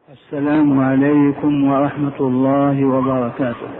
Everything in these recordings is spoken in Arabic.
السلام عليكم ورحمة الله وبركاته.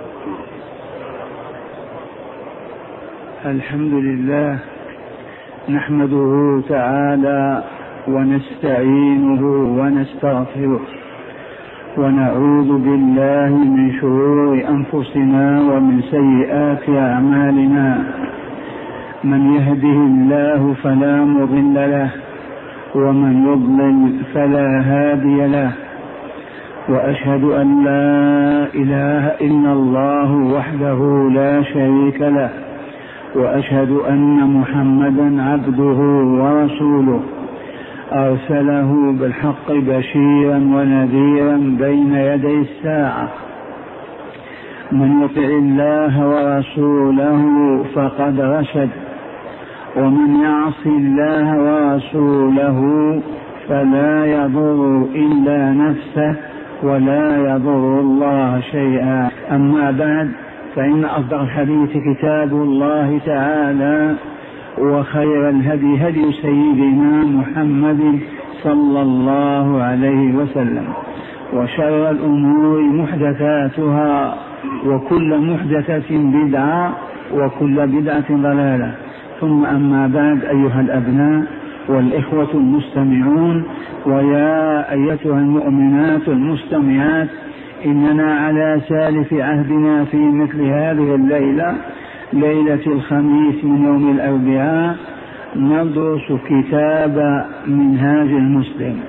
الحمد لله نحمده تعالى ونستعينه ونستغفره ونعوذ بالله من شرور أنفسنا ومن سيئات أعمالنا. من يهده الله فلا مضل له ومن يضلل فلا هادي له، وأشهد أن لا إله إلا الله وحده لا شريك له، وأشهد أن محمدا عبده ورسوله أرسله بالحق بشيرا ونذيرا بين يدي الساعة. من يطع الله ورسوله فقد رشد، ومن يعص الله ورسوله فلا يضر إلا نفسه ولا يضر الله شيئا. أما بعد، فإن أصدق الحديث كتاب الله تعالى، وخير الهدي هدي سيدنا محمد صلى الله عليه وسلم، وشر الأمور محدثاتها، وكل محدثة بدعة، وكل بدعة ضلالة. ثم أما بعد، أيها الأبناء والإخوة المستمعون، ويا أيتها المؤمنات المستمعات، إننا على سالف عهدنا في مثل هذه الليلة، ليلة الخميس من يوم الأربعاء، ندرس كتاب منهاج المسلم.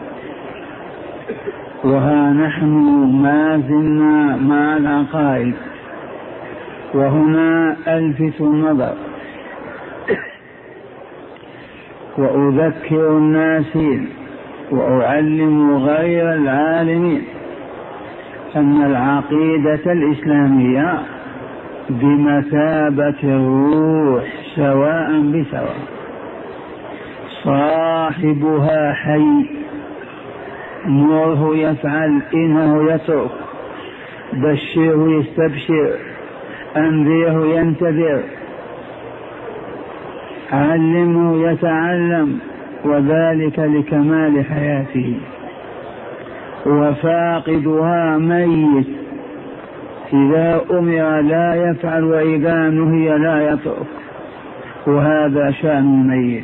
وها نحن ما زلنا مع العقائد، وهنا ألفت النظر وأذكر الناسين وأعلم غير العالمين أن العقيدة الإسلامية بمثابة الروح سواء بسواء، صاحبها حي، نوره يفعل، إنه يترك، بشره يستبشر، أنذره ينتذر، علمه يتعلم، وذلك لكمال حياته. وفاقدها ميت، إذا أمر لا يفعل، وإذا نهي لا يترك، وهذا شأن الميت.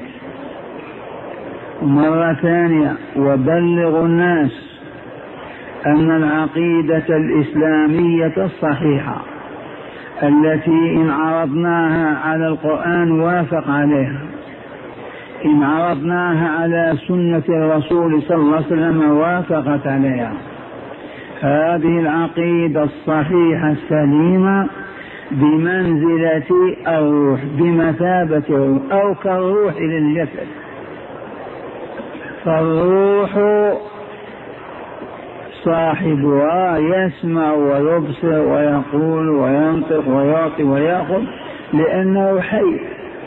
مرة ثانية، وبلغ الناس أن العقيدة الإسلامية الصحيحة التي إن عرضناها على القرآن وافق عليها، إن عرضناها على سنة الرسول صلى الله عليه وسلم وافقت عليها، هذه العقيدة الصحيحة السليمة بمنزلة الروح، بمثابة الروح، أو كالروح للجسد. فالروح صاحبها يسمع ويبصر ويقول وينطق ويعطي ويأخذ، لأنه حي.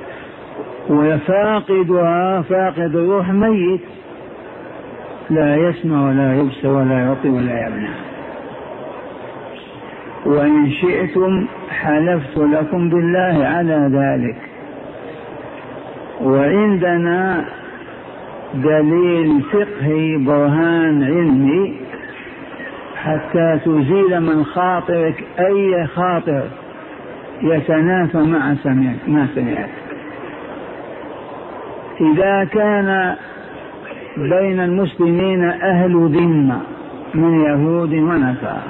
ويفاقدها، فاقد الروح ميت، لا يسمع ولا يبصر ولا يعطي ولا يمنع. وإن شئتم حلفت لكم بالله على ذلك. وعندنا دليل فقهي، برهان علمي، حتى تزيل من خاطرك أي خاطر يتنافى مع ما سمعت. إذا كان بين المسلمين أهل ذمة من يهود ونصارى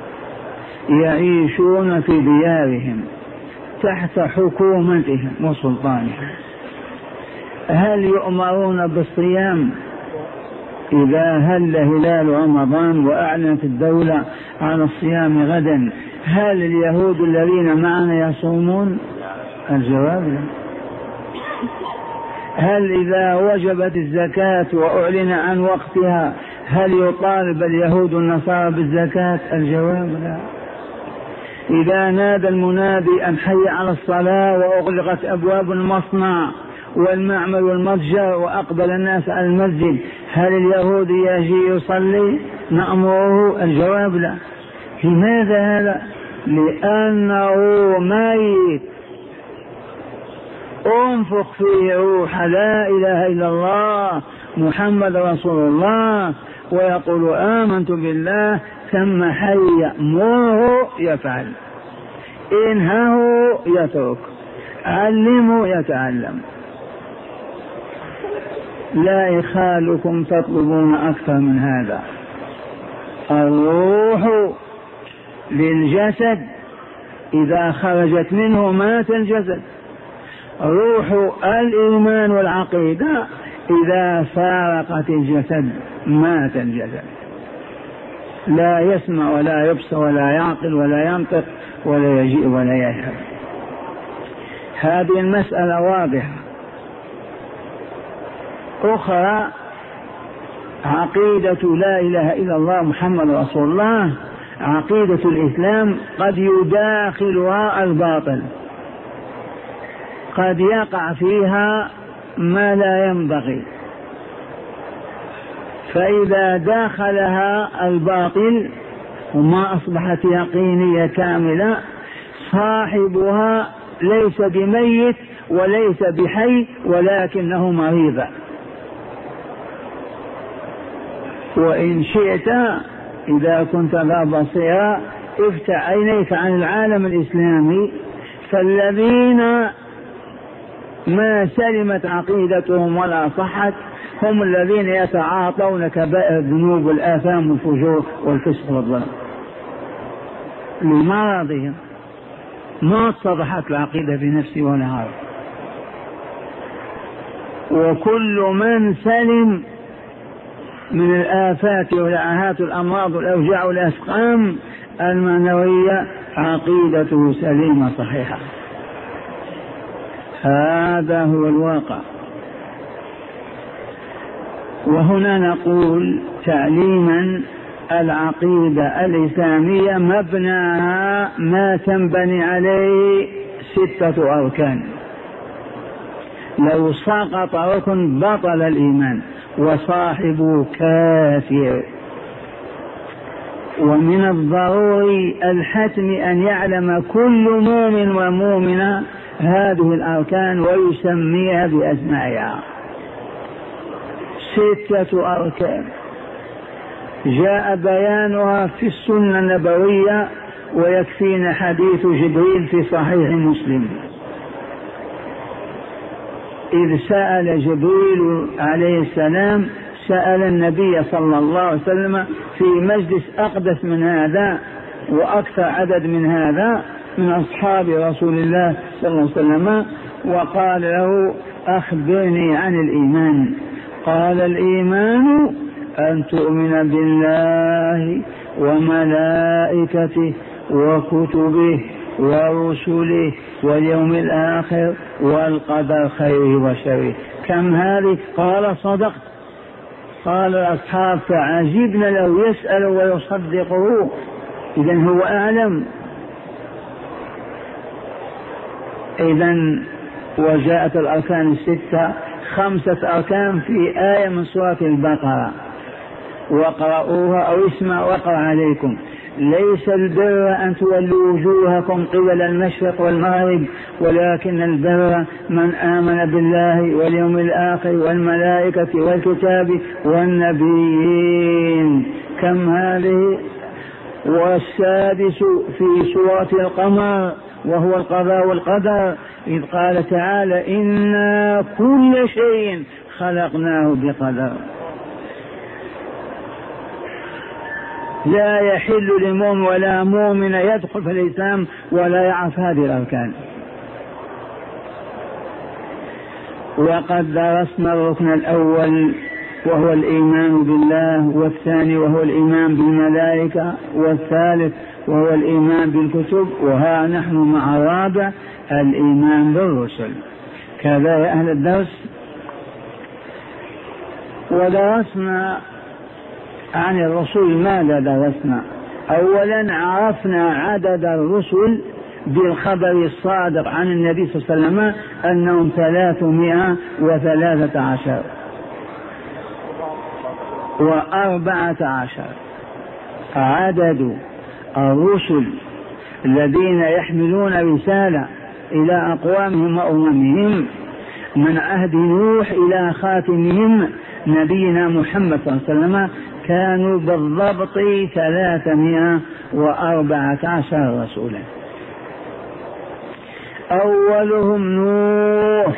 يعيشون في ديارهم تحت حكومتهم وسلطانهم، هل يؤمرون بالصيام إذا هل هلال رمضان وأعلنت الدولة عن الصيام غدا؟ هل اليهود الذين معنا يصومون؟ الجواب لا. هل إذا وجبت الزكاة وأعلن عن وقتها هل يطالب اليهود النصارى بالزكاة؟ الجواب لا. إذا نادى المنادي أن حي على الصلاة وأغلقت أبواب المصنع والمعمل والمتجر وأقبل الناس على المسجد، هل اليهود يجي يصلي؟ نأمره؟ الجواب لا. لماذا هذا؟ لأنه ميت، انفخ فيه روح لا إله إلا الله محمد رسول الله، ويقول آمنت بالله ثم حي مره يفعل، إنهه يترك، علمه يتعلم. لا يخالكم تطلبون أكثر من هذا. الروح للجسد إذا خرجت منه مات الجسد. روح الإيمان والعقيدة إذا فارقت الجسد مات الجسد، لا يسمع ولا يبصر ولا يعقل ولا ينطق ولا يجيء ولا يذهب. هذه المسألة واضحة. أخرى عقيدة لا إله إلا الله محمد رسول الله، عقيدة الإسلام قد يداخلها الباطل، قد يقع فيها ما لا ينبغي، فإذا داخلها الباطل وما أصبحت يقينية كاملة صاحبها ليس بميت وليس بحي ولكنه مريض. وإن شئت إذا كنت ذا بصيرة افتح عينيك عن العالم الإسلامي، فالذين ما سلمت عقيدتهم ولا صحت هم الذين يتعاطون كبائر الذنوب والآثام والفجور والفسق والظلم لمرضهم، ما اتضحت العقيدة بنفسه ولا عارف. وكل من سلم من الآفات والعاهات والأمراض والأوجاع والأسقام المعنوية عقيدته سليمة صحيحة. هذا هو الواقع. وهنا نقول تعليما العقيدة الإسلامية مبناها ما تنبني عليه 6 أركان، لو سقط ركن بطل الإيمان وصاحبه كافر. ومن الضروري الحتم أن يعلم كل مؤمن ومؤمنة هذه الأركان ويسميها بأسمائها. 6 أركان جاء بيانها في السنة النبوية، ويكفينا حديث جبريل في صحيح مسلم إذ سأل جبريل عليه السلام، سأل النبي صلى الله عليه وسلم في مجلس أقدس من هذا وأكثر عدد من هذا من أصحاب رسول الله صلى الله عليه وسلم، وقال له أخبرني عن الإيمان. قال الإيمان أن تؤمن بالله وملائكته وكتبه ورسله واليوم الآخر والقدر خيره وشره. كم هذه؟ قال صدقت. قال الأصحاب فعجبنا لو يسأل ويصدقه، إذن هو أعلم. إذن وجاءت الأركان 6، 5 أركان في آية من سورة البقرة، وقرأوها أو اسمع وقرأ عليكم. ليس البر أن تولوا وجوهكم قبل المشرق والمغرب، ولكن البر من آمن بالله واليوم الآخر والملائكة والكتاب والنبيين. كم هذه؟ والسادس في سورة القمر وهو القضاء والقدر، إذ قال تعالى إنا كل شيء خلقناه بقدر. لا يحل لمؤمن ولا مؤمن يدخل في الإسلام ولا يعرف هذه الأركان. وقد درسنا الركن الأول وهو الإيمان بالله، والثاني وهو الإيمان بالملائكة، والثالث وهو الإيمان بالكتب، وها نحن مع الرابع الإيمان بالرسل. كذا يا أهل الدرس. ودرسنا عن الرسل ماذا درسنا؟ أولا عرفنا عدد الرسل بالخبر الصادق عن النبي صلى الله عليه وسلم أنهم 313 و14. عدد الرسل الذين يحملون رسالة إلى أقوامهم وأممهم من عهد نوح إلى خاتمهم نبينا محمد صلى الله عليه وسلم كانوا بالضبط 314 رسولا. أولهم نوح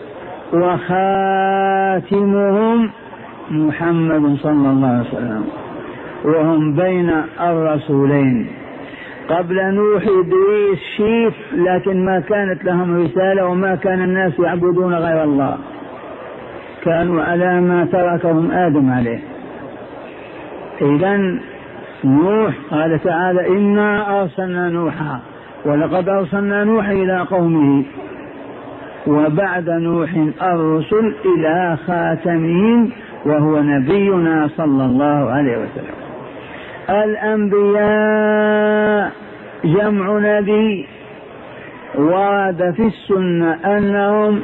وخاتمهم محمد صلى الله عليه وسلم، وهم بين الرسولين. قبل نوح إدريس شيف، لكن ما كانت لهم رسالة وما كان الناس يعبدون غير الله، كانوا على ما تركهم آدم عليه. إذن نوح قال تعالى إنا أرسلنا نوحا ولقد أرسلنا نوحا إلى قومه، وبعد نوح الرسل إلى خاتمهم وهو نبينا صلى الله عليه وسلم. الأنبياء جمع نبي، ورد في السنة أنهم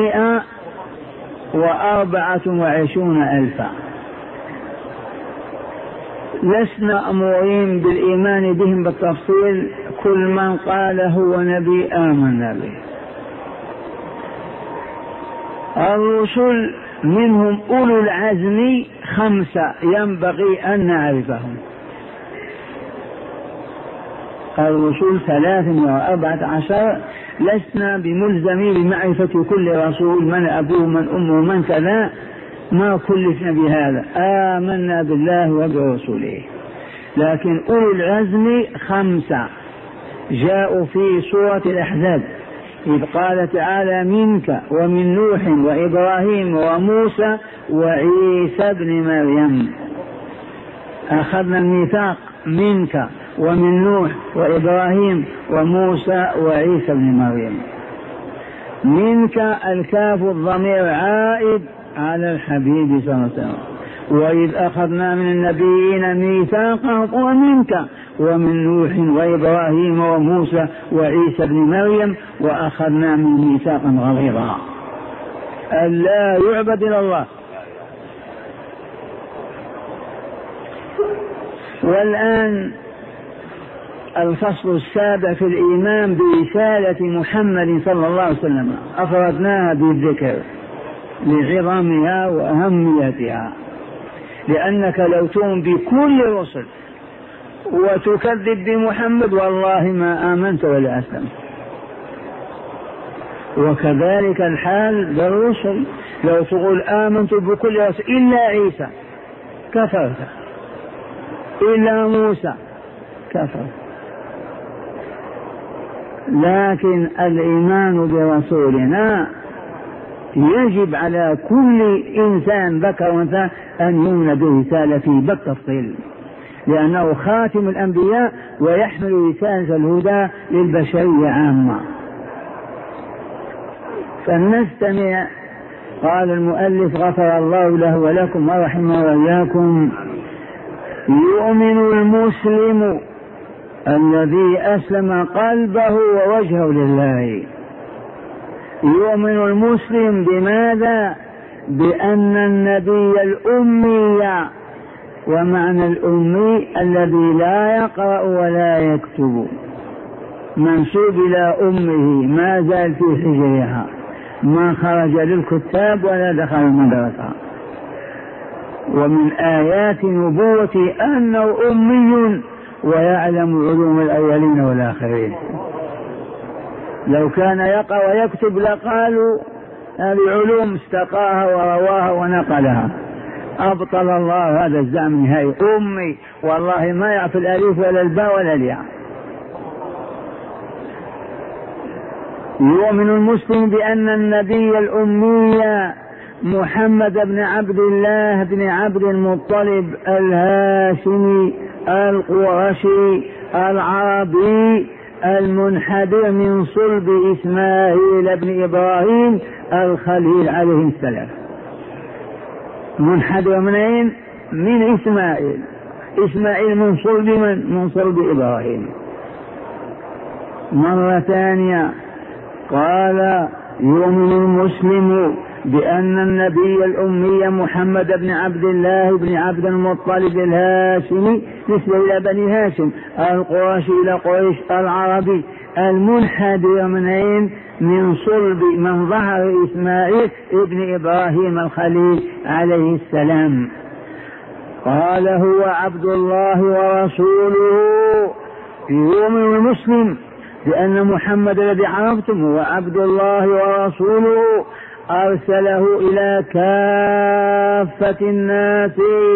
124,000. لسنا أمورين بالإيمان بهم بالتفصيل، كل من قال هو نبي آمنا به. الرسل منهم أولو العزم 5 ينبغي أن نعرفهم. الرسل 314، لسنا بملزمين بمعرفة كل رسول من أبوه من أمه من كذا، ما كلفنا بهذا، آمنا بالله وبرسوله. لكن أولو العزم 5 جاءوا في سورة الأحزاب، إذ قال تعالى منك ومن نوح وإبراهيم وموسى وعيسى بن مريم. أخذنا الميثاق منك ومن نوح وإبراهيم وموسى وعيسى بن مريم. منك الكاف الضمير عائد على الحبيب صلى الله عليه وسلم. وإذ أخذنا من النبيين ميثاقهم ومنك ومن نوح وإبراهيم وموسى وعيسى بن مريم وأخذنا من ميثاقا غليظا ألا يعبد إلا الله. والآن الفصل السابع في الإيمان برسالة محمد صلى الله عليه وسلم، أفردناها بالذكر لعظمها وأهميتها، لأنك لو تؤمن بكل رسل وتكذب بمحمد والله ما آمنت ولا أسلمت. وكذلك الحال بالرسل، لو تقول آمنت بكل رسل إلا عيسى كفرت، إلا موسى كفر. لكن الإيمان برسولنا يجب على كل إنسان ذكر وأنثى أن يؤمن برسالته بالتفصيل، لأنه خاتم الأنبياء ويحمل رسالة الهدى للبشرية عامة. فلنستمع. قال المؤلف غفر الله له ولكم ورحمه وإياكم: يؤمن المسلم الذي أسلم قلبه ووجهه لله. يؤمن المسلم بماذا؟ بأن النبي الأمي، ومعنى الأمي الذي لا يقرأ ولا يكتب، منسوب إلى أمه، ما زال في حجرها، ما خرج للكتاب ولا دخل المدرسة. ومن آيات نبوته أنه أمي ويعلم علوم الأولين والآخرين. لو كان يقرأ ويكتب لقالوا هذه علوم استقاها ورواها ونقلها. أبطل الله هذا الزعم نهائي. أمي والله ما يعرف الألف ولا الباء ولا الياء. يؤمن المسلم بأن النبي الأمي محمد بن عبد الله بن عبد المطلب الهاشمي القرشي العربي المنحدر من صلب إسماعيل بن إبراهيم الخليل عليه السلام. منحدر منين؟ من إسماعيل. إسماعيل من صلب من صلب إبراهيم. مرة ثانية قال: يؤمن المسلم بأن النبي الأمي محمد بن عبد الله بن عبد المطلب الهاشمي نسبة إلى بني هاشم القرشي إلى قريش العربي المنحدر منين؟ من صلب من ظهر إسماعيل ابن إبراهيم الخليل عليه السلام. قال هو عبد الله ورسوله يؤمن المسلم لأن محمد الذي عرفتم هو عبد الله ورسوله أرسله إلى كافة الناس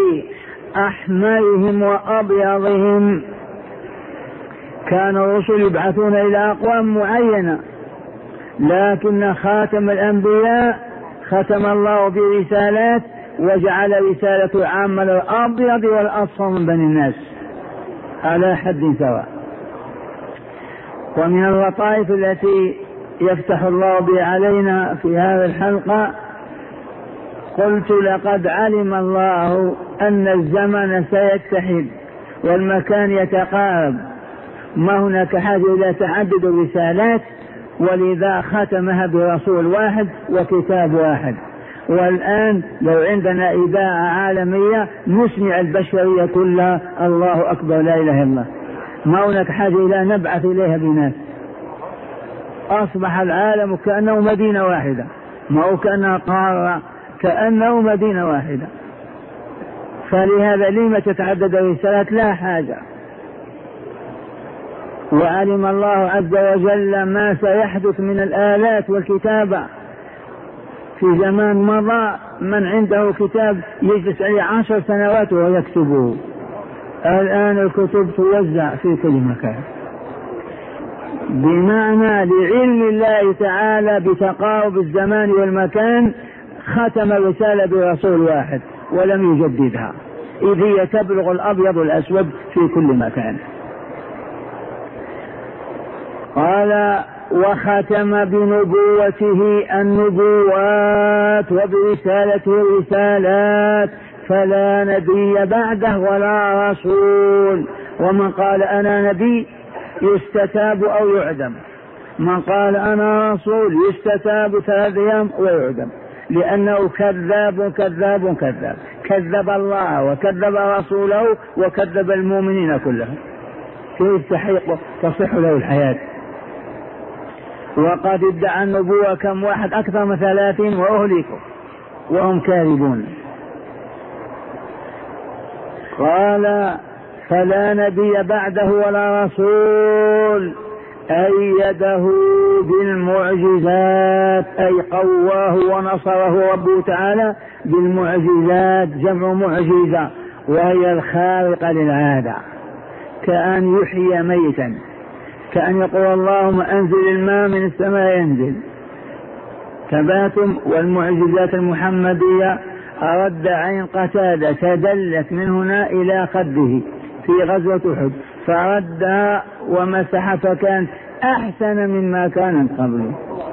أحمرهم وأبيضهم. كان الرسل يبعثون إلى أقوام معينة، لكن خاتم الأنبياء ختم الله برسالات وجعل رسالة عامة للأبيض والأصفر من بني الناس على حد سواء. ومن اللطائف التي يفتح الله بها علينا في هذه الحلقة قلت لقد علم الله أن الزمن سيتحد والمكان يتقارب، ما هناك حاجة إلى تعدد الرسالات، ولذا ختمها برسول واحد وكتاب واحد. والآن لو عندنا إذاعة عالمية نسمع البشرية كلها الله أكبر لا إله إلا الله، ما هناك حاجة إلى نبعث إليها بناس. أصبح العالم كأنه مدينة واحدة، ما هو كأنها قارة، كأنه مدينة واحدة. فلهذا لما تتعدد الرسالات؟ لا حاجة. وعلم الله عز وجل ما سيحدث من الآلات والكتابة. في زمان مضى من عنده كتاب يجلس عليه 10 سنوات وهو يكتبه، الآن الكتب توزع في كل مكان، بمعنى لعلم الله تعالى بتقارب الزمان والمكان ختم الرسالة برسول واحد ولم يجددها، إذ هي تبلغ الأبيض والأسود في كل مكان. قال وختم بنبوته النبوات وبرسالته الرسالات، فلا نبي بعده ولا رسول. ومن قال أنا نبي يستتاب أو يعدم، من قال أنا رسول يستتاب 3 أيام ويعدم، لأنه كذاب كذاب كذاب، كذب الله وكذب رسوله وكذب المؤمنين كلهم، كيف تصح له الحياة؟ وقد ادعى النبوة كم واحد؟ أكثر من 30 وأهلكوا وهم كاذبون. قال فلا نبي بعده ولا رسول، أيده بالمعجزات، أي قواه ونصره ربه تعالى بالمعجزات، جمع معجزة وهي الخارقة للعادة، كأن يحيي ميتا، كأن يقول اللهم أنزل الماء من السماء ينزل. تباتم. والمعجزات المحمدية أرد عين قتادة تدلت من هنا إلى خده في غزوة أحد، فردها ومسح فكان أحسن مما كان قبله.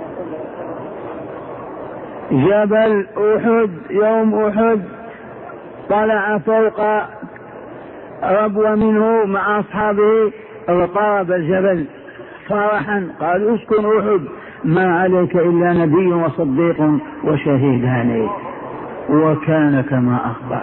جبل أحد يوم أحد طلع فوق ربوة منه مع أصحابه، اضطرب الجبل فرحا، قال اسكن أحد ما عليك إلا نبي وصديق وشهيدان، وكان كما أخبر.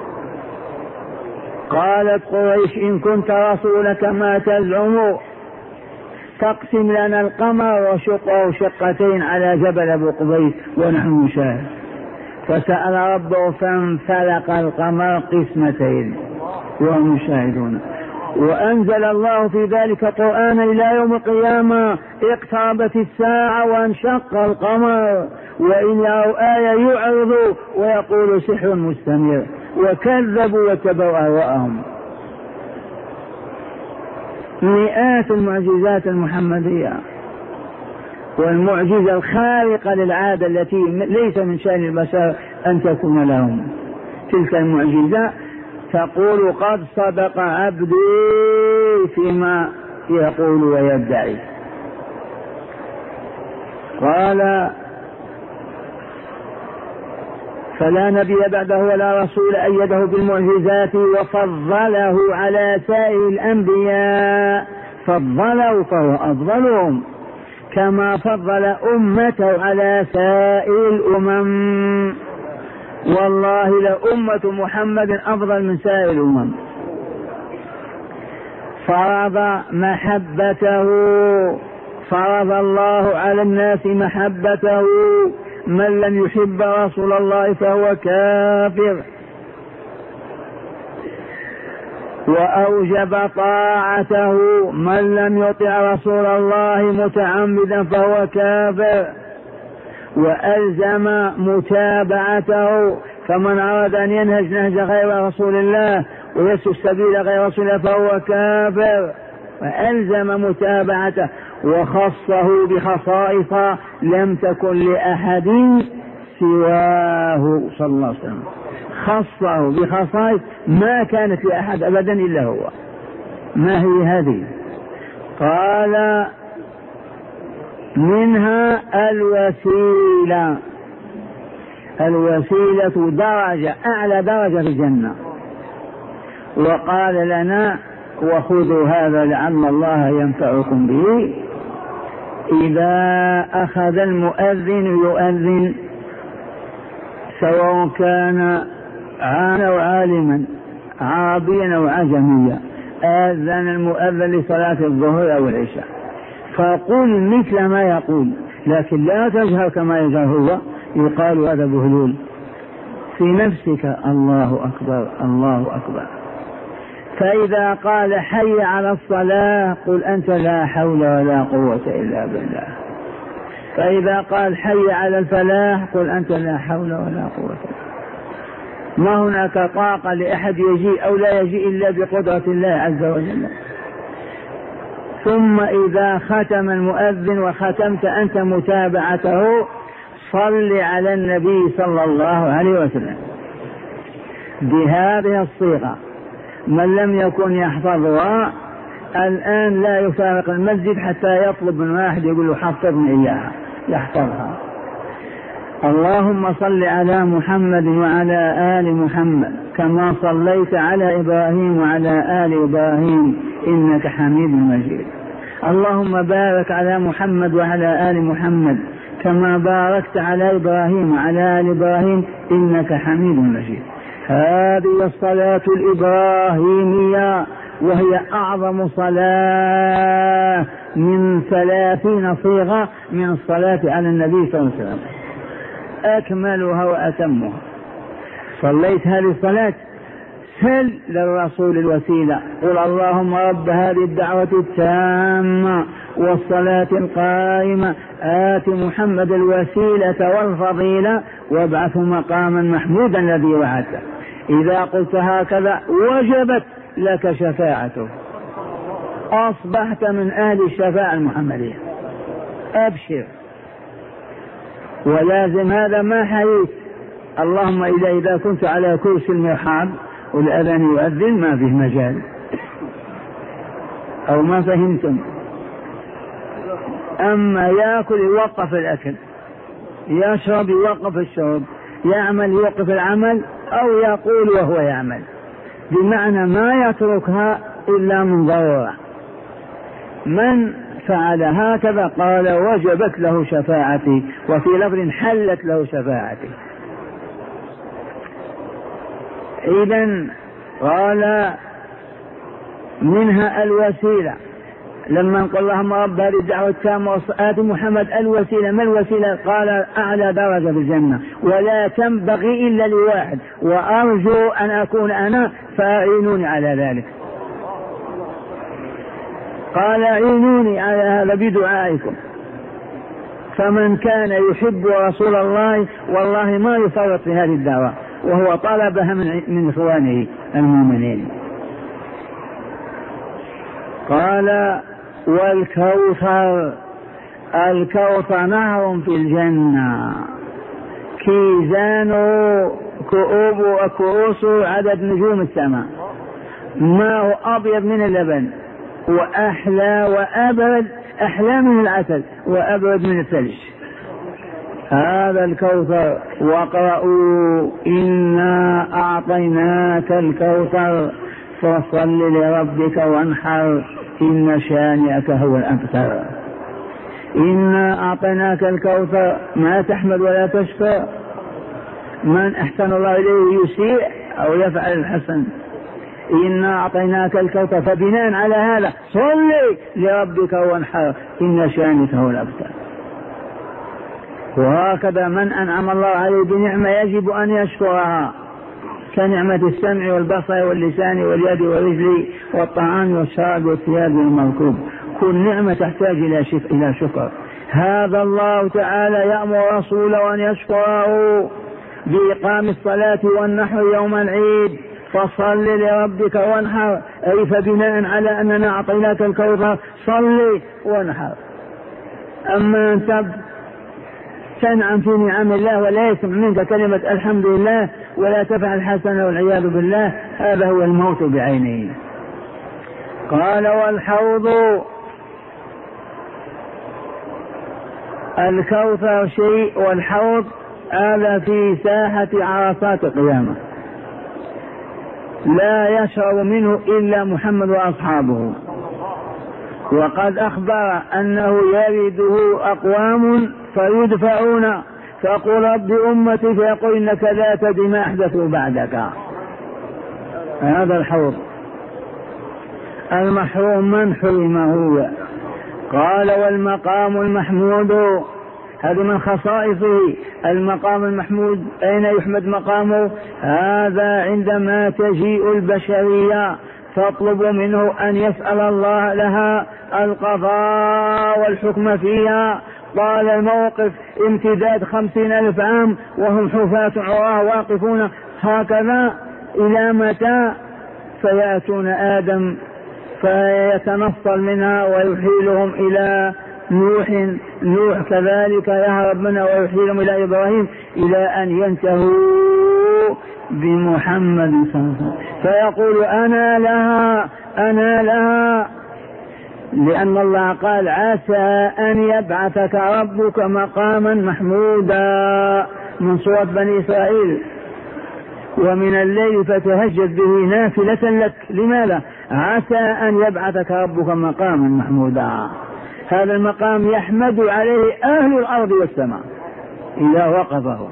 قالت قريش إن كنت رسولك ما تزعم تقسم لنا القمر وشقه شقتين على جبل أبو قبيس ونحن نشاهد. فسأل ربه فانفلق القمر قسمتين وهم يشاهدون. وأنزل الله في ذلك قرآن إلى يوم القيامة، اقتربت الساعة وانشق القمر وإن يروا آية يعرضوا ويقولوا سحر مستمر، وكذبوا واتبعوا أهواءهم. مئات المعجزات المحمدية، والمعجزة الخارقة للعادة التي ليس من شأن البشر أن تكون لهم، تلك المعجزة تقول قد صدق عبدي فيما يقول ويدعي. قال فلا نبي بعده ولا رسول، أيده بالمعجزات وفضله على سائر الأنبياء، فضله فهو أفضلهم كما فضل أمته على سائر الأمم. والله لأمة محمد أفضل من سائر الأمم. فرض محبته، فرض الله على الناس محبته، من لم يحب رسول الله فهو كافر. وأوجب طاعته. من لم يطع رسول الله متعمدا فهو كافر، وألزم متابعته. فمن أراد أن ينهج نهج غير رسول الله ويسلك سبيل غير رسول الله فهو كافر، وألزم متابعته. وخصه بخصائص لم تكن لأحد سواه صلى الله عليه وسلم، خصه بخصائص ما كانت لأحد أبدا إلا هو. ما هي هذه؟ قال منها الوسيلة. الوسيلة درجة، أعلى درجة في الجنة. وقال لنا وخذوا هذا لعل الله ينفعكم به. إذا أخذ المؤذن يؤذن سواء كان عاما أو عالما، عربيا أو عجميا، آذن المؤذن لصلاة الظهر أو العشاء، فقل مثل ما يقول، لكن لا تجهر كما يجهر هو. يقال هذا بهلول في نفسك، الله أكبر الله أكبر. فإذا قال حي على الصلاة قل أنت لا حول ولا قوة إلا بالله. فإذا قال حي على الفلاح قل أنت لا حول ولا قوة. ما هناك طاقة لأحد يجيء أو لا يجيء إلا بقدرة الله عز وجل. ثم إذا ختم المؤذن وختمت أنت متابعته صل على النبي صلى الله عليه وسلم بهذه الصيغة. من لم يكن يحفظها الآن لا يفارق المسجد حتى يطلب من واحد يقول له حفظني إياها، يحفظها. اللهم صل على محمد وعلى آل محمد كما صليت على إبراهيم وعلى آل إبراهيم إنك حميد مجيد. اللهم بارك على محمد وعلى آل محمد كما باركت على إبراهيم وعلى آل إبراهيم إنك حميد مجيد. هذه الصلاة الإبراهيمية، وهي أعظم صلاة من 30 صيغة من الصلاة على النبي صلى الله عليه وسلم، أكملها وأتمها. صليت هذه الصلاة سل للرسول الوسيلة، قل اللهم رب هذه الدعوة التامة والصلاة القائمة آت محمد الوسيلة والفضيلة وابعثه مقاما محمودا الذي وعدته. إذا قلت هكذا وجبت لك شفاعته، أصبحت من أهل الشفاعة المحمدية. أبشر ولازم هذا ما حييت. اللهم إذا كنت على كرسي المرحاض والأذان يؤذن ما فيه مجال، أو ما فهمتم. أما يأكل يوقف الأكل، يشرب يوقف الشرب، يعمل يوقف العمل، أو يقول وهو يعمل، بمعنى ما يتركها إلا من ضرورة. من فعل هكذا قال وجبت له شفاعتي، وفي لفظ حلت له شفاعتي. إذن قال منها الوسيلة. لما قال اللهم رب هذه الدعوة التامة وآت محمد الوسيلة. ما الوسيلة؟ قال أعلى درجة في الجنة، ولا تنبغي إلا لواحد، وأرجو أن أكون أنا، فأعينوني على ذلك. قال أعينوني على هذا بدعائكم. فمن كان يحب رسول الله والله ما يفرط في هذه الدعوة، وهو طلبها من إخوانه المؤمنين. قال والكوثر. الكوثر نهر في الجنة، كيزانه كؤوب وكؤوس عدد نجوم السماء، ماء أبيض من اللبن، وأحلى وأبرد، أحلى من العسل وأبرد من الثلج. هذا الكوثر. واقرأوا إنا أعطيناك الكوثر فصل لربك وانحر إن شانئك هو الأبتر. إنا أعطيناك الكوثر، ما تحمد ولا تشكر. من أحسن الله إليه يسيء أو يفعل الحسن. إنا أعطيناك الكوثر، فبناء على هذا صل لربك وانحر إن شانئك هو الأبتر. وهكذا من أنعم الله عليه بنعمة يجب أن يشكرها، كنعمة السمع والبصر واللسان واليد والرجل والطعام والشراب والثياب والمركوب. كل نعمة تحتاج إلى شكر. هذا الله تعالى يأمر رسوله أن يشكره بإقام الصلاة والنحر يوم العيد، فصل لربك وانحر، أي فبناء على أننا أعطيناك الكوثر صل وانحر. أما أن تنعم في نعم الله ولا يسمع منك كلمة الحمد لله ولا تفعل حسنة والعياذ بالله، هذا هو الموت بعينه. قال والحوض، الكوثر شيء والحوض هذا في ساحة عرصات القيامة، لا يشرب منه إلا محمد وأصحابه. وقد أخبر أنه يرده أقوام فيدفعون، فقل رب أمتي، فيقول إنك لا تدري ما أحدثوا بعدك. هذا الحوض المحروم من حرمه. قال والمقام المحمود، هذا من خصائصه. المقام المحمود أين يحمد مقامه؟ هذا عندما تجيء البشرية تطلب منه أن يسأل الله لها القضاء والحكم فيها. طال الموقف امتداد 50,000 عام وهم حفاة عراة واقفون هكذا، إلى متى؟ فيأتون آدم فيتنصل منها ويحيلهم إلى نوح كذلك يهرب منها ويحيلهم إلى إبراهيم، إلى أن ينتهوا بمحمد صلى الله عليه وسلم، فيقول أنا لها، لأن الله قال عسى أن يبعثك ربك مقاما محمودا من سورة بني إسرائيل. ومن الليل فتهجد به نافلة لك. لماذا؟ عسى أن يبعثك ربك مقاما محمودا. هذا المقام يحمد عليه أهل الأرض والسماء إذا وقفه.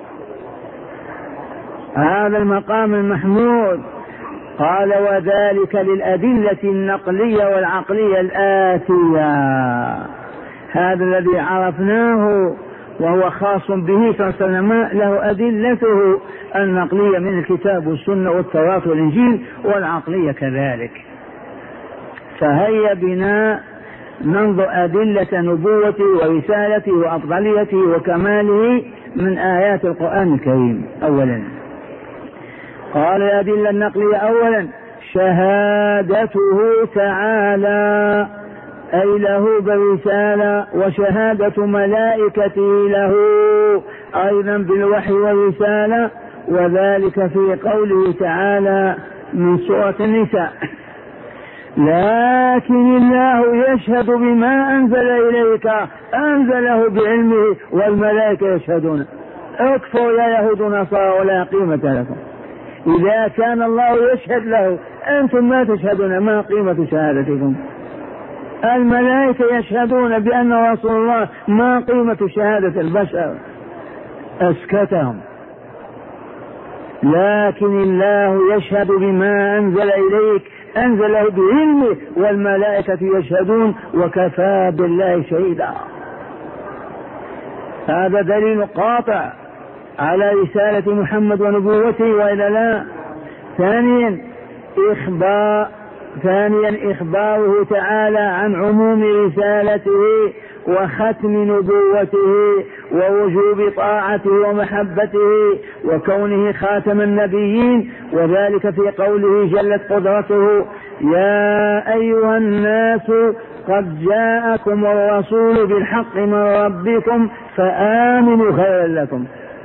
هذا المقام المحمود. قال وذلك للأدلة النقلية والعقلية الآتية. هذا الذي عرفناه وهو خاص به صلى الله عليه وسلم له أدلته النقلية من الكتاب والسنة والتوراة والإنجيل، والعقلية كذلك. فهيا بنا ننظر أدلة نبوته ورسالته وأفضليته وكماله من آيات القرآن الكريم. أولا قال الأدلة النقلية، أولا شهادته تعالى أي له بالرسالة، وشهادة ملائكته له أيضا بالوحي والرسالة، وذلك في قوله تعالى من سورة النساء لكن الله يشهد بما أنزل إليك أنزله بعلمه والملائكة يشهدون. اكفروا يا يهود ونصارى ولا قيمة لكم. إذا كان الله يشهد له أنتم ما تشهدون، ما قيمة شهادتكم؟ الملائكة يشهدون بأن رسول الله، ما قيمة شهادة البشر؟ أسكتهم. لكن الله يشهد بما أنزل إليك أنزله بعلمه والملائكة يشهدون وكفى بالله شهيدا. هذا دليل قاطع على رسالة محمد ونبوته، وإلا لا؟ ثانيا إخباره تعالى عن عموم رسالته وختم نبوته ووجوب طاعته ومحبته وكونه خاتم النبيين، وذلك في قوله جلت قدرته يا أيها الناس قد جاءكم الرسول بالحق من ربكم فآمنوا خيرا لكم.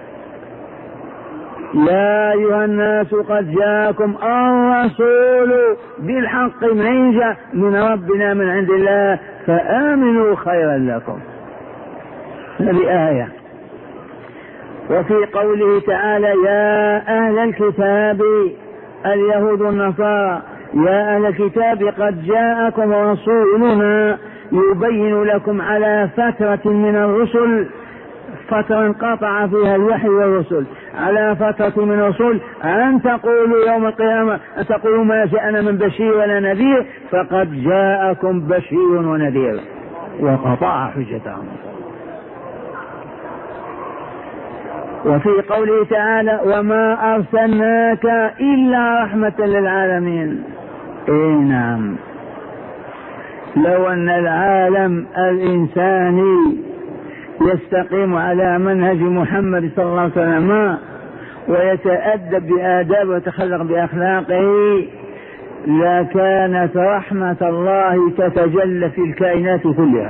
يا أيها الناس قد جاءكم الرسول بالحق من ربنا من عند الله فآمنوا خيرا لكم. هذه آية. وفي قوله تعالى يا أهل الكتاب اليهود والنصارى يا أهل الكتاب قد جاءكم رسولنا يبين لكم على فترة من الرسل، فترة انقطع فيها الوحي والرسل، على فترة من الرسل أن تقولوا يوم القيامة أن تقولوا ما جاءنا من بشير ولا نذير، فقد جاءكم بشير ونذير وقطع حجتهم. وفي قوله تعالى وما أرسلناك إلا رحمة للعالمين. إيه نعم، لو أن العالم الإنساني يستقيم على منهج محمد صلى الله عليه وسلم ويتأدب بآداب ويتخلق بأخلاقه لكانت رحمة الله تتجلى في الكائنات كلها.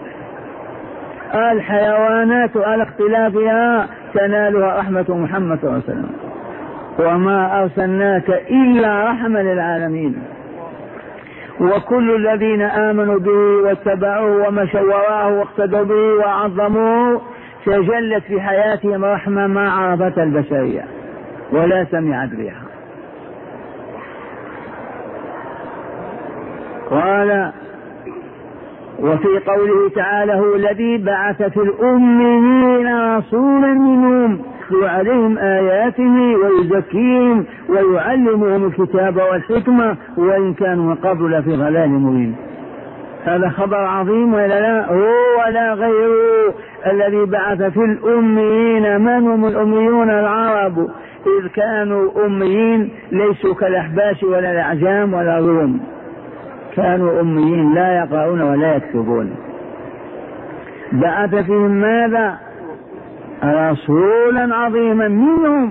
الحيوانات على اختلافها تنالها رحمة محمد صلى الله عليه وسلم. وما أرسلناك إلا رحمة للعالمين. وكل الذين آمنوا به واتبعوه ومشوا وراءه واقتدوا به وعظموه تجلت في حياتهم رحمة ما عرفت البشرية ولا سمعت بها. قال وفي قوله تعالى هو الذي بعث في الأميين رسولا منهم يتلو عليهم آياته ويزكيهم ويعلمهم الكتاب والحكمة وإن كانوا قبل لفي ضلال مبين. هذا خبر عظيم ولا لا؟ هو ولا غيره الذي بعث في الأميين. من هم الأميون؟ العرب، إذ كانوا أميين ليسوا كالأحباش ولا الأعجام ولا الروم، كانوا أميين لا يقرؤون ولا يكتبون. بعث فيهم ماذا؟ رسولا عظيما منهم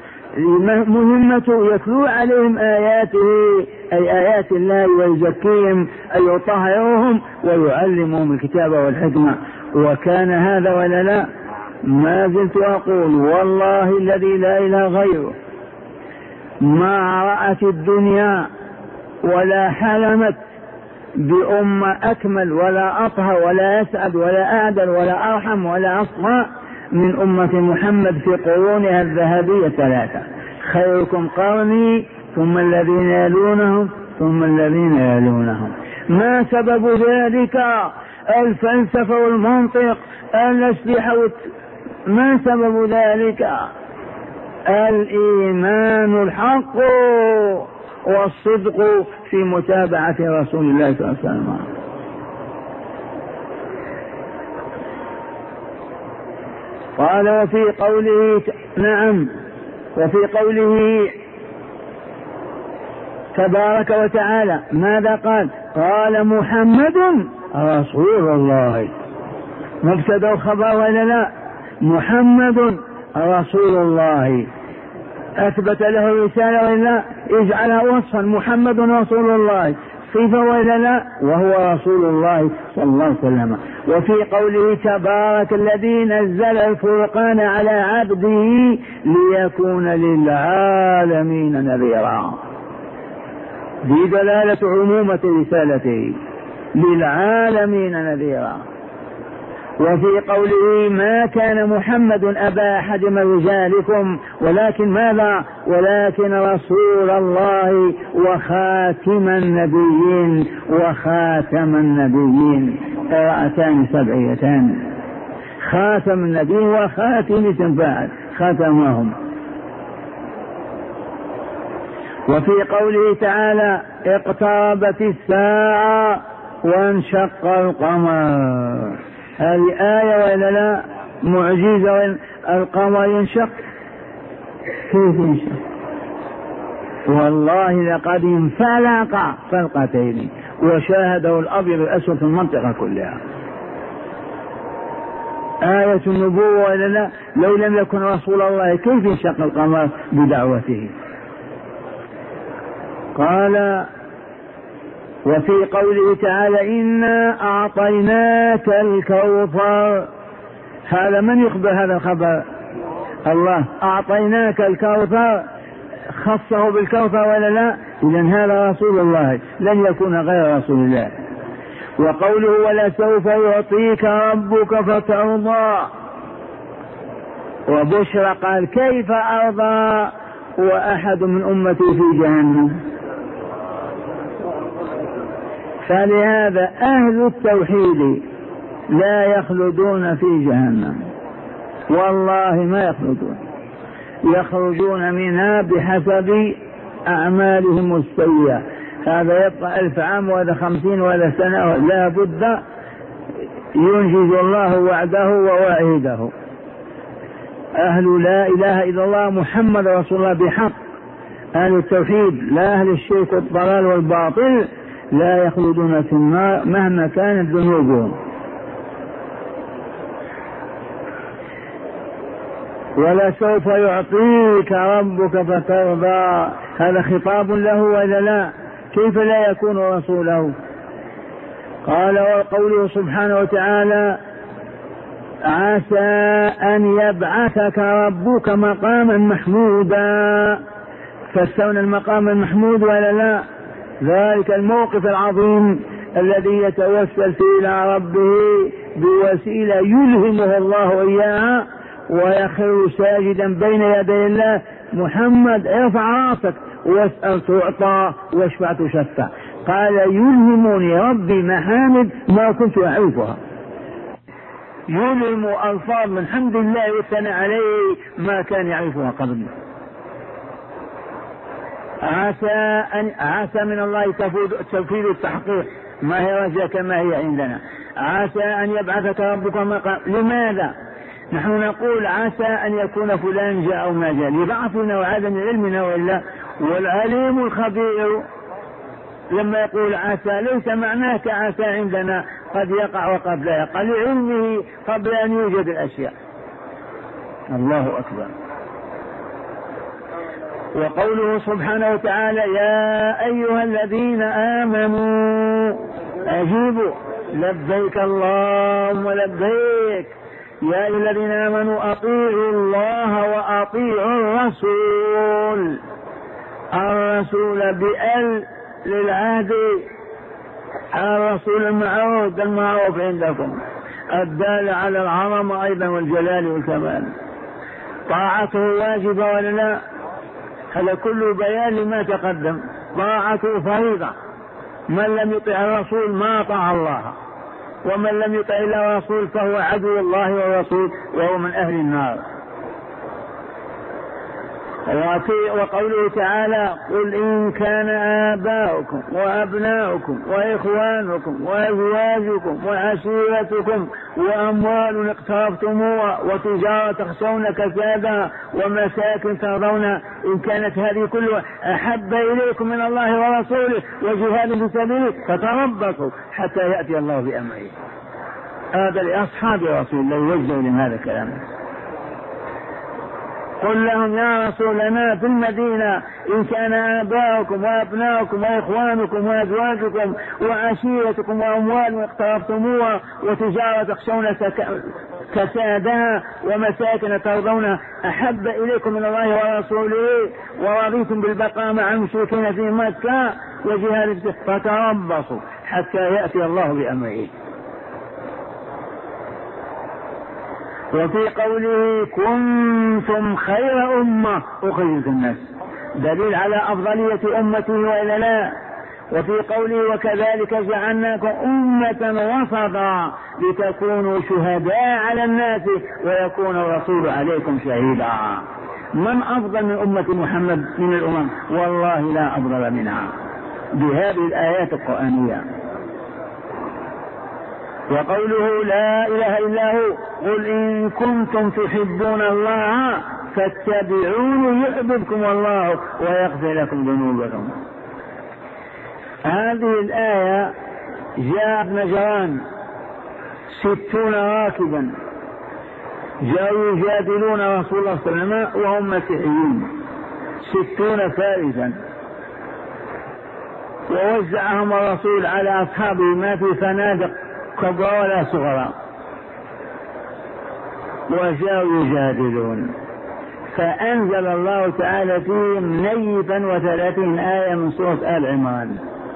مهمته يتلو عليهم آياته أي آيات الله ويزكيهم أي يطهرهم ويعلمهم الكتاب والحكمة. وكان هذا ولا لا؟ ما زلت أقول والله الذي لا إله غيره ما رأت الدنيا ولا حلمت بأمة أكمل ولا أطهر ولا أسعد ولا أعدل ولا أرحم ولا أصفى من أمة محمد في قرونها الذهبية 3. خيركم قرني ثم الذين يلونهم ثم الذين يلونهم. ما سبب ذلك؟ الفلسفة والمنطق الأسلحة ما سبب ذلك؟ الإيمان الحق والصدق في متابعة رسول الله صلى الله عليه وسلم. قال وفي قوله نعم وفي قوله تبارك وتعالى ماذا قال؟ قال محمد رسول الله. مبتدأ الخبر ولا لا؟ محمد رسول الله أثبت له الرسالة ولا اجعلها وصفا. محمد رسول الله صفة ولا لا؟ وهو رسول الله صلى الله عليه وسلم. وفي قوله تبارك الذي نزل الفرقان على عبده ليكون للعالمين نذيرا. دي دلالة عمومة رسالته للعالمين نذيرا. وفي قوله ما كان محمد أبا أحد من رجالكم ولكن ماذا؟ ولكن رسول الله وخاتم النبيين. وخاتم النبيين قراءتان سبعيتان. خاتم النبي وخاتم تنفعل خاتمهم. وفي قوله تعالى اقتربت الساعة وانشق القمر. هذه آية ولا لا؟ معجزة. القمر ينشق، كيف ينشق؟ والله لقد انفلق فلقتين وشاهده الأبيض الأسود في المنطقة كلها. آية النبوة ولا لا؟ لو لم يكن رسول الله كيف ينشق القمر بدعوته؟ قال وفي قوله تعالى إنا أعطيناك الكوثر. هذا من يخبر هذا الخبر؟ الله. أعطيناك الكوثر خصه بالكوثر ولا لا؟ إذن هذا رسول الله لن يكون غير رسول الله. وقوله ولسوف يعطيك ربك فترضى. وبشرى قال كيف أرضى وأحد من أمتي في جهنم. فلهذا أهل التوحيد لا يخلدون في جهنم، والله ما يخلدون، يخرجون منها بحسب أعمالهم السيئة. هذا يبقى 1000 عام وهذا 50 وهذا سنة، لا بد ينجز الله وعده ووعيده. أهل لا إله إلا الله محمد رسول الله بحق، أهل التوحيد لا أهل الشرك والضلال والباطل، لا يخلدون في النار مهما كانت ذنوبهم. ولسوف يعطيك ربك فترضى، هذا خطاب له ولا لا؟ كيف لا يكون رسوله؟ قال وقوله سبحانه وتعالى عسى أن يبعثك ربك مقاما محمودا، فاستونا المقام المحمود ولا لا؟ ذلك الموقف العظيم الذي يتوسل فيه إلى ربه بوسيلة يلهمه الله إياها ويخر ساجدا بين يدي الله. محمد ارفع راسك واسأل تعطى واشفع تشفع. قال يلهمني ربي محامد ما كنت أعرفها، يلهم ألفاظ من حمد الله والثناء عليه ما كان يعرفها قبل. عسى من الله تفيد التحقيق، ما هي رجاء كما هي عندنا. عسى أن يبعثك ربك مقام. لماذا نحن نقول عسى أن يكون فلان جاء أو ما جاء؟ لضعفنا وعدم علمنا وإلا؟ والعليم الخبير لما يقول عسى ليس معناه كعسى عندنا قد يقع وقد لا يقع، لعلمه قبل أن يوجد الأشياء. الله أكبر. وقوله سبحانه وتعالى يا أيها الذين آمنوا أجيبوا لبيك اللهم لبيك، يا أيها الذين آمنوا أطيعوا الله وأطيعوا الرسول. الرسول بأل للعهد، الرسول المعروف عندكم الدال على العظمة أيضا والجلال والكمال. طاعته واجبة ولا لا؟ هذا كله بيان لما تقدم. طاعته فريضة، من لم يطع الرسول ما طاع الله، ومن لم يطع إلا الرسول فهو عدو الله والرسول وهو من أهل النار. وقوله تعالى قل إن كان آباؤكم وأبناؤكم وإخوانكم وأزواجكم وعشيرتكم وأموال اقترفتموها وتجارة تخشون كسادها ومساكن ترضون، إن كانت هذه كلها أحب إليكم من الله ورسوله وجهاد في سبيله فتربصوا حتى يأتي الله بأمره. هذا لأصحاب رسول الله يوجهوا لهم هذا الكلام. قل لهم يا رسولنا في المدينة إن كان آباؤكم وأبناؤكم وإخوانكم وأزواجكم وعشيرتكم وأموال اقترفتموها وتجارة تخشون كسادها ومساكن ترضون أحب إليكم من الله ورسوله ورضيتم بالبقاء مع المشركين في مكة وجهاد فتربصوا حتى يأتي الله بأمره. وفي قوله كنتم خير أمة أخرجت الناس دليل على أفضلية أمته وإلا لا؟ وفي قوله وكذلك جعلناكم أمة وسطا لتكونوا شهداء على الناس ويكون الرسول عليكم شهيدا. من أفضل من أمة محمد من الأمم؟ والله لا أفضل منها بهذه الآيات القرآنية. وقوله لا إله إلا هو قل إن كنتم تحبون الله فاتبعوني يحببكم الله ويغفر لكم ذنوبكم. هذه الآية جاء نجران 60 راكبا جاءوا يجادلون رسول الله صلى الله عليه وسلم وهم مسيحيين 60 فارسا، ووزعهم الرسول على أصحابه ما في فنادق كبرى ولا صغرى، وجاءوا يجادلون فأنزل الله تعالى فيهم نيفا 30 آية من سورة آل عمران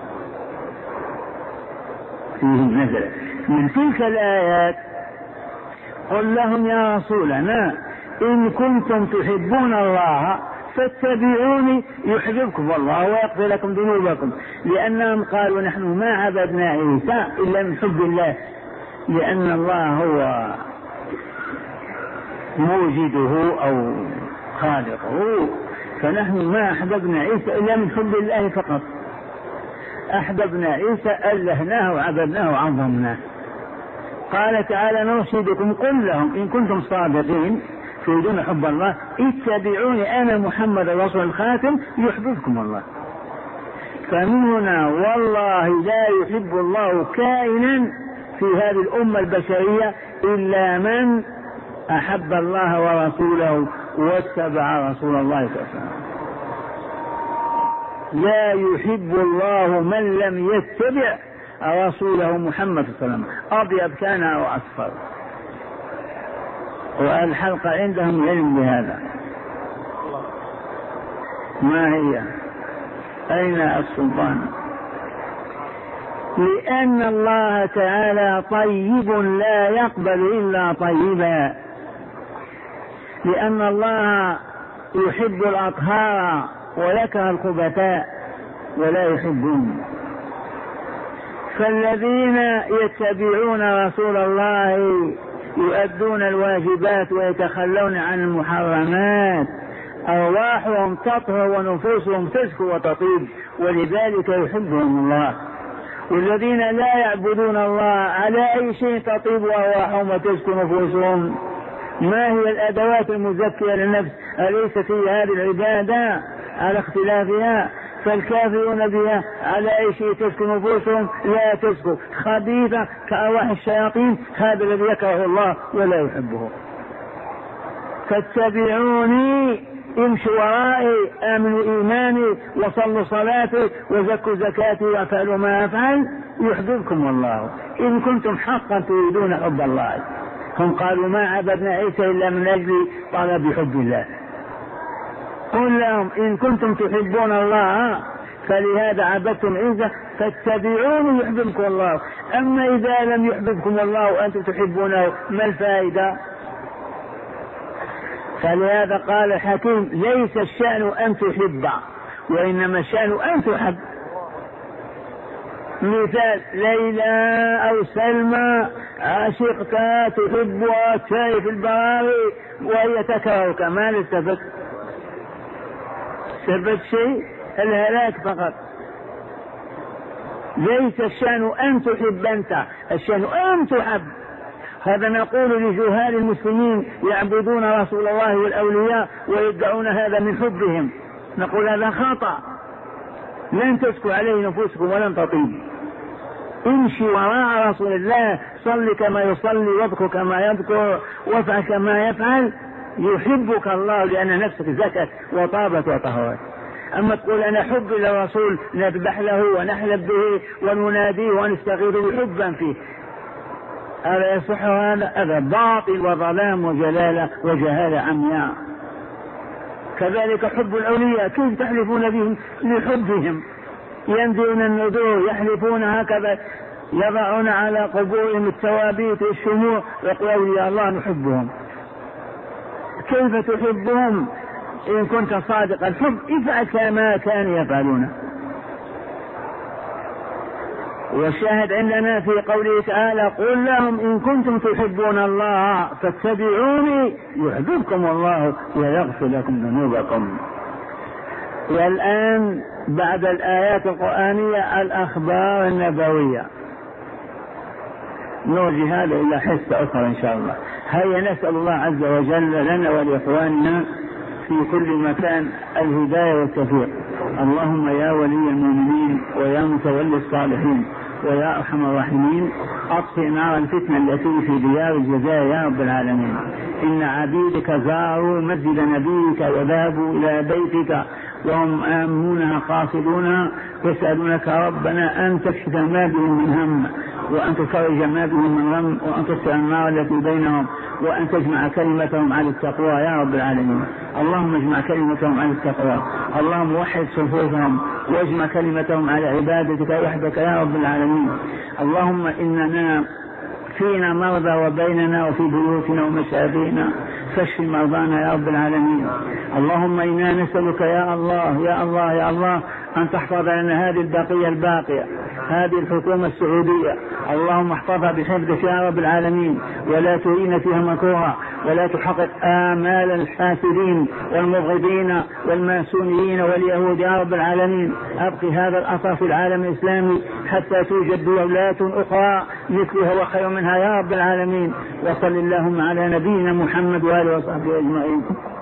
فيهم نزل. من تلك الآيات قل لهم يا رسولنا إن كنتم تحبون الله فاتبعوني يحببكم الله ويغفر لكم ذنوبكم، لأنهم قالوا نحن ما عبدنا عيسى إلا من حب الله، لأن الله هو موجده أو خالقه، فنحن ما أحببنا عيسى إلا من حب الله فقط. أحببنا عيسى ألهناه وعبدناه وعظمناه. قال تعالى نرشدكم قل لهم إن كنتم صادقين تريدون حب الله اتبعوني أنا محمد الرسول الخاتم يحببكم الله. فمن هنا والله لا يحب الله كائنا في هذه الأمة البشرية إلا من أحب الله ورسوله واتبع رسول الله صلى الله عليه وسلم. لا يحب الله من لم يتبع رسوله محمد صلى الله عليه وسلم، أبيض كان أو أصفر. والحلقة عندهم علم بهذا. ما هي؟ أين السلطان؟ لأن الله تعالى طيب لا يقبل إلا طيبا، لأن الله يحب الأطهار ويكره الخبثاء ولا يحبون. فالذين يتبعون رسول الله يؤدون الواجبات ويتخلون عن المحرمات أرواحهم تطهر ونفوسهم تزكو وتطيب، ولذلك يحبهم الله. والذين لا يعبدون الله على أي شيء تطيب أرواحهم وتزكو نفوسهم؟ ما هي الأدوات المزكية للنفس؟ أليست هي هذه العبادة على اختلافها؟ فالكافرون بها على أي شيء تزكو نفوسهم؟ لا تزكو، خبيثة كأرواح الشياطين. هذا الذي يكره الله ولا يحبه. فاتبعوني، امشوا ورائي، آمنوا إيماني، وصلوا صلاتي، وزكوا زكاتي، وافعلوا ما أفعل، يحببكم الله إن كنتم حقا تريدون حب الله. هم قالوا ما عبدنا عيسى إلا من أجل طلب حب الله. قل لهم إن كنتم تحبون الله فلهذا عبدتم عيسى فاتبعوني يحببكم الله. أما إذا لم يحببكم الله وأنتم تحبونه ما الفائدة؟ فلهذا قال الحكيم ليس الشأن أن تحب وإنما الشأن أن تحب. مثال ليلى أو سلمى عاشقتها تحبها تشاهي في البراغي وهي تكرهك، ما لستفدت؟ سبت شيء؟ الهلاك فقط. ليس الشأن أن تحب أنت، الشأن أن تحب. هذا نقول لجهال المسلمين يعبدون رسول الله والأولياء ويدعون هذا من حبهم، نقول هذا خطأ. لن تزكو عليه نفوسكم ولن تطيب. امشي وراء رسول الله، صل كما يصلي، واذكر كما يذكر، وافعل كما يفعل، يحبك الله لأن نفسك زكت وطابت وطهرت. أما تقول أنا حب للرسول نذبح له ونحلب به ونناديه ونستغيث حبا فيه، هذا يصح؟ هذا باطل وظلام وجلالة وجهالة عمياء. كذلك حب الأولياء، كيف تحلفون بهم لحبهم؟ ينذرون النذور، يحلفون هكذا، يضعون على قبورهم التوابيت والشموع ويقولون يا الله نحبهم. كيف تحبهم إن كنت صادق الحب؟ افعل كما كانوا يفعلون. والشاهد عندنا في قوله تعالى قل لهم إن كنتم تحبون الله فاتبعوني يحببكم الله ويغفر لكم ذنوبكم. والآن بعد الآيات القرآنية الأخبار النبوية، نرجي هذا إلى حصة أخرى إن شاء الله. هيا نسأل الله عز وجل لنا ولإخواننا في كل مكان الهداية والتوفيق. اللهم يا ولي المؤمنين ويا متولي الصالحين ويا أرحم الراحمين أطفئ نار الفتنة التي في ديار الجزاء يا رب العالمين. إن عبيدك زاروا مسجد نبيك وذهبوا إلى بيتك وهم آمنونها قاصدونها يسألونك ربنا أن تكشف ما بهم من هم وأن تفرج ما بهم من غم وأن تسأل النار التي بينهم وأن تجمع كلمتهم على التقوى يا رب العالمين. اللهم اجمع كلمتهم على التقوى، اللهم وحد صفوفهم واجمع كلمتهم على عبادتك وحدك يا رب العالمين. اللهم إننا فينا مرضى وبيننا وفي بيوتنا ومشابهنا فاشف مرضانا يا رب العالمين. اللهم إنا نسألك يا الله يا الله يا الله أن تحفظ لنا هذه البقية الباقية، هذه الحكومة السعودية، اللهم احفظها بحفظك يا رب العالمين، ولا تهين فيها مكروها، ولا تحقق آمال الحاسدين والمبغضين والماسونيين واليهود يا رب العالمين. أبقي هذا الأثر في العالم الإسلامي حتى توجد دولات أخرى مثلها وخير منها يا رب العالمين. وصل اللهم على نبينا محمد وآله وصحبه أجمعين.